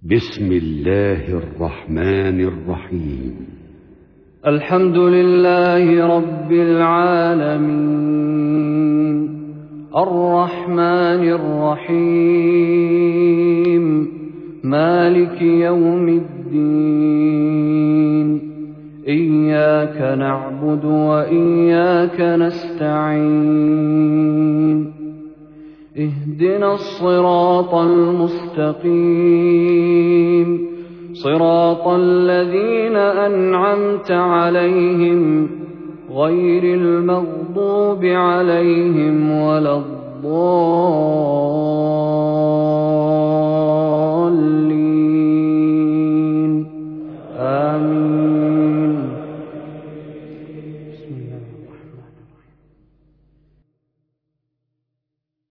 بسم الله الرحمن الرحيم. الحمد لله رب العالمين، الرحمن الرحيم، مالك يوم الدين. إياك نعبد وإياك نستعين. اهدنا الصراط المستقيم، صراط الذين أنعمت عليهم غير المغضوب عليهم ولا الضالين.